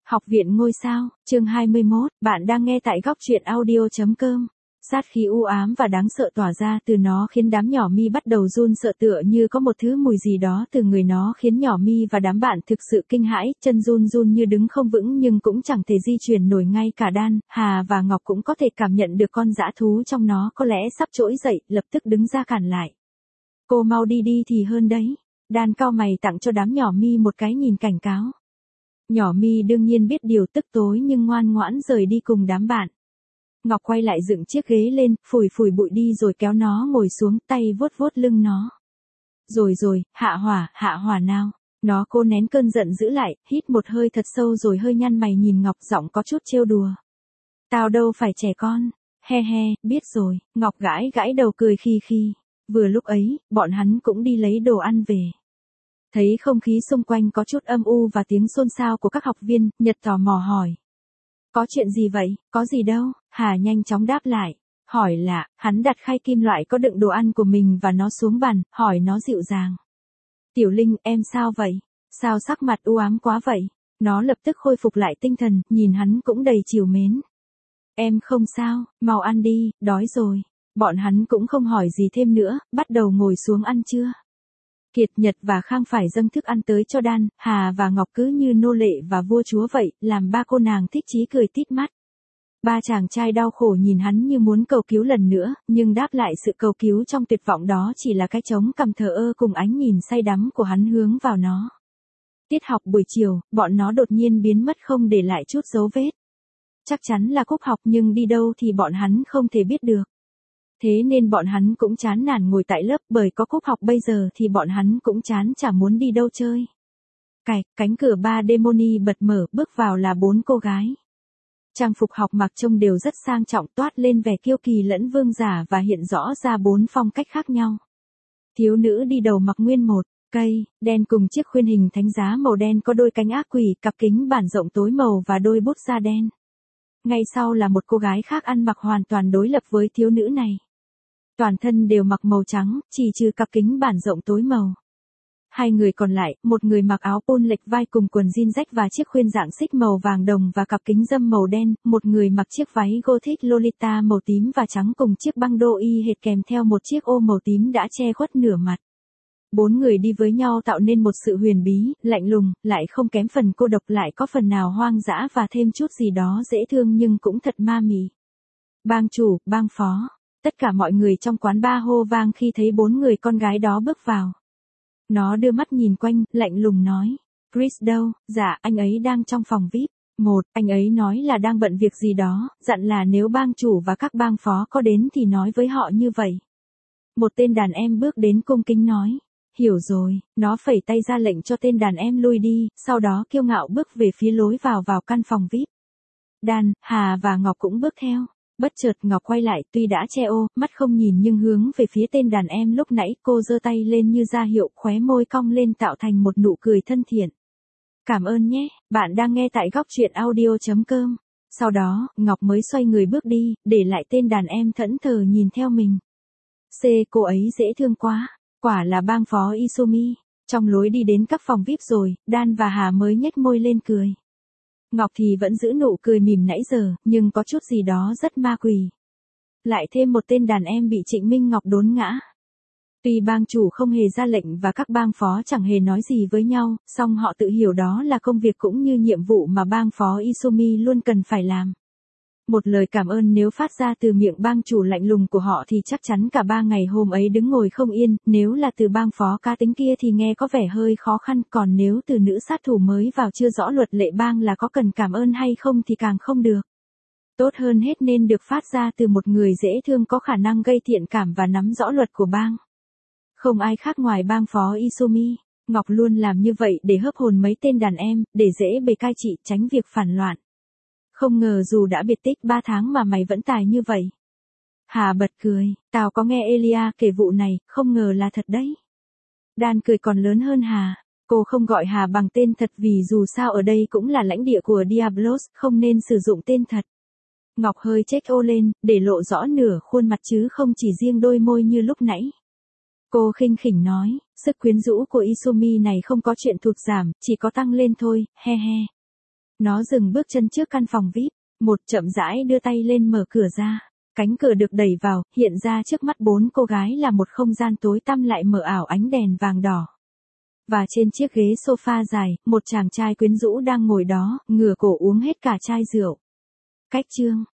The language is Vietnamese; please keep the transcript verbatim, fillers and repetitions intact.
Học viện ngôi sao, chương hai mươi mốt, bạn đang nghe tại góc truyện audio.com. Sát khí u ám và đáng sợ tỏa ra từ nó khiến đám nhỏ mi bắt đầu run sợ, tựa như có một thứ mùi gì đó từ người nó khiến nhỏ mi và đám bạn thực sự kinh hãi, chân run run như đứng không vững nhưng cũng chẳng thể di chuyển nổi. Ngay cả Đan, Hà và Ngọc cũng có thể cảm nhận được con dã thú trong nó có lẽ sắp trỗi dậy, lập tức đứng ra cản lại. Cô mau đi đi thì hơn đấy. Đan cau mày tặng cho đám nhỏ mi một cái nhìn cảnh cáo. Nhỏ mi đương nhiên biết điều, tức tối nhưng ngoan ngoãn rời đi cùng đám bạn. Ngọc quay lại dựng chiếc ghế lên, phủi phủi bụi đi rồi kéo nó ngồi xuống, tay vuốt vuốt lưng nó. Rồi rồi, hạ hỏa, hạ hỏa nào. Nó cố nén cơn giận giữ lại, hít một hơi thật sâu rồi hơi nhăn mày nhìn Ngọc, giọng có chút trêu đùa. Tao đâu phải trẻ con. He he, biết rồi. Ngọc gãi gãi đầu cười khi khi. Vừa lúc ấy, bọn hắn cũng đi lấy đồ ăn về. Thấy không khí xung quanh có chút âm u và tiếng xôn xao của các học viên, Nhật tò mò hỏi. Có chuyện gì vậy, có gì đâu, Hà nhanh chóng đáp lại. Hỏi lạ, hắn đặt khay kim loại có đựng đồ ăn của mình và nó xuống bàn, hỏi nó dịu dàng. Tiểu Linh, em sao vậy? Sao sắc mặt u ám quá vậy? Nó lập tức khôi phục lại tinh thần, nhìn hắn cũng đầy trìu mến. Em không sao, mau ăn đi, đói rồi. Bọn hắn cũng không hỏi gì thêm nữa, bắt đầu ngồi xuống ăn trưa. Kiệt, Nhật và Khang phải dâng thức ăn tới cho Đan, Hà và Ngọc cứ như nô lệ và vua chúa vậy, làm ba cô nàng thích chí cười tít mắt. Ba chàng trai đau khổ nhìn hắn như muốn cầu cứu lần nữa, nhưng đáp lại sự cầu cứu trong tuyệt vọng đó chỉ là cái trống cằm thờ ơ cùng ánh nhìn say đắm của hắn hướng vào nó. Tiết học buổi chiều, bọn nó đột nhiên biến mất không để lại chút dấu vết. Chắc chắn là Cúc học nhưng đi đâu thì bọn hắn không thể biết được. Thế nên bọn hắn cũng chán nản ngồi tại lớp, bởi có Cúc học bây giờ thì bọn hắn cũng chán chả muốn đi đâu chơi. Cạch, cánh cửa ba Demoni bật mở, bước vào là bốn cô gái. Trang phục học mặc trông đều rất sang trọng, toát lên vẻ kiêu kỳ lẫn vương giả và hiện rõ ra bốn phong cách khác nhau. Thiếu nữ đi đầu mặc nguyên một cây đen cùng chiếc khuyên hình thánh giá màu đen có đôi cánh ác quỷ, cặp kính bản rộng tối màu và đôi bút da đen. Ngay sau là một cô gái khác ăn mặc hoàn toàn đối lập với thiếu nữ này. Toàn thân đều mặc màu trắng, chỉ trừ cặp kính bản rộng tối màu. Hai người còn lại, một người mặc áo pôn lệch vai cùng quần jean rách và chiếc khuyên dạng xích màu vàng đồng và cặp kính râm màu đen, một người mặc chiếc váy gothic Lolita màu tím và trắng cùng chiếc băng đô y hệt kèm theo một chiếc ô màu tím đã che khuất nửa mặt. Bốn người đi với nhau tạo nên một sự huyền bí, lạnh lùng, lại không kém phần cô độc, lại có phần nào hoang dã và thêm chút gì đó dễ thương nhưng cũng thật ma mị. Bang chủ, bang phó. Tất cả mọi người trong quán bar hô vang khi thấy bốn người con gái đó bước vào. Nó đưa mắt nhìn quanh, lạnh lùng nói. Chris đâu? Dạ, anh ấy đang trong phòng vi ai pi. Một, anh ấy nói là đang bận việc gì đó, dặn là nếu bang chủ và các bang phó có đến thì nói với họ như vậy. Một tên đàn em bước đến cung kính nói. Hiểu rồi, nó phẩy tay ra lệnh cho tên đàn em lui đi, sau đó kiêu ngạo bước về phía lối vào vào căn phòng vi ai pi. Đan, Hà và Ngọc cũng bước theo. Bất chợt Ngọc quay lại, tuy đã che ô, mắt không nhìn nhưng hướng về phía tên đàn em lúc nãy, cô giơ tay lên như ra hiệu, khóe môi cong lên tạo thành một nụ cười thân thiện. Cảm ơn nhé, bạn đang nghe tại góc truyện audio.com. Sau đó, Ngọc mới xoay người bước đi, để lại tên đàn em thẫn thờ nhìn theo mình. C, cô ấy dễ thương quá, quả là bang phó Izumi. Trong lối đi đến các phòng vi ai pi rồi, Đan và Hà mới nhếch môi lên cười. Ngọc thì vẫn giữ nụ cười mỉm nãy giờ, nhưng có chút gì đó rất ma quỷ. Lại thêm một tên đàn em bị Trịnh Minh Ngọc đốn ngã. Tuy bang chủ không hề ra lệnh và các bang phó chẳng hề nói gì với nhau, song họ tự hiểu đó là công việc cũng như nhiệm vụ mà bang phó Izumi luôn cần phải làm. Một lời cảm ơn nếu phát ra từ miệng bang chủ lạnh lùng của họ thì chắc chắn cả ba ngày hôm ấy đứng ngồi không yên, nếu là từ bang phó cá tính kia thì nghe có vẻ hơi khó khăn, còn nếu từ nữ sát thủ mới vào chưa rõ luật lệ bang là có cần cảm ơn hay không thì càng không được. Tốt hơn hết nên được phát ra từ một người dễ thương có khả năng gây thiện cảm và nắm rõ luật của bang. Không ai khác ngoài bang phó Izumi. Ngọc luôn làm như vậy để hớp hồn mấy tên đàn em, để dễ bề cai trị, tránh việc phản loạn. Không ngờ dù đã biệt tích ba tháng mà mày vẫn tài như vậy. Hà bật cười, tao có nghe Elia kể vụ này, không ngờ là thật đấy. Đan cười còn lớn hơn Hà, cô không gọi Hà bằng tên thật vì dù sao ở đây cũng là lãnh địa của Diablos, không nên sử dụng tên thật. Ngọc hơi check ô lên, để lộ rõ nửa khuôn mặt chứ không chỉ riêng đôi môi như lúc nãy. Cô khinh khỉnh nói, sức quyến rũ của Izumi này không có chuyện thụt giảm, chỉ có tăng lên thôi, he he. Nó dừng bước chân trước căn phòng vi ai pi, một chậm rãi đưa tay lên mở cửa ra. Cánh cửa được đẩy vào, hiện ra trước mắt bốn cô gái là một không gian tối tăm lại mờ ảo ánh đèn vàng đỏ. Và trên chiếc ghế sofa dài, một chàng trai quyến rũ đang ngồi đó, ngửa cổ uống hết cả chai rượu. Cách chương